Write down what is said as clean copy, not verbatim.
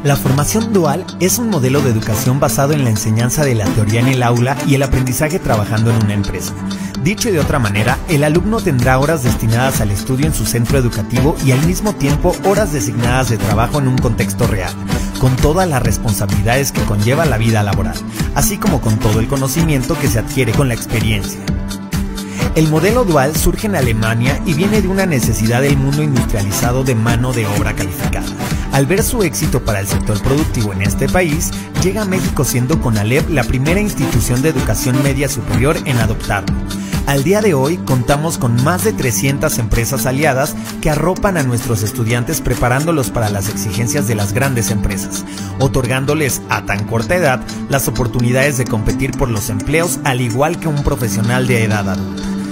La formación dual es un modelo de educación basado en la enseñanza de la teoría en el aula y el aprendizaje trabajando en una empresa. Dicho de otra manera, el alumno tendrá horas destinadas al estudio en su centro educativo y al mismo tiempo horas designadas de trabajo en un contexto real, con todas las responsabilidades que conlleva la vida laboral, así como con todo el conocimiento que se adquiere con la experiencia. El modelo dual surge en Alemania y viene de una necesidad del mundo industrializado de mano de obra calificada. Al ver su éxito para el sector productivo en este país, llega a México siendo CONALEP la primera institución de educación media superior en adoptarlo. Al día de hoy contamos con más de 300 empresas aliadas que arropan a nuestros estudiantes preparándolos para las exigencias de las grandes empresas, otorgándoles a tan corta edad las oportunidades de competir por los empleos al igual que un profesional de edad adulta.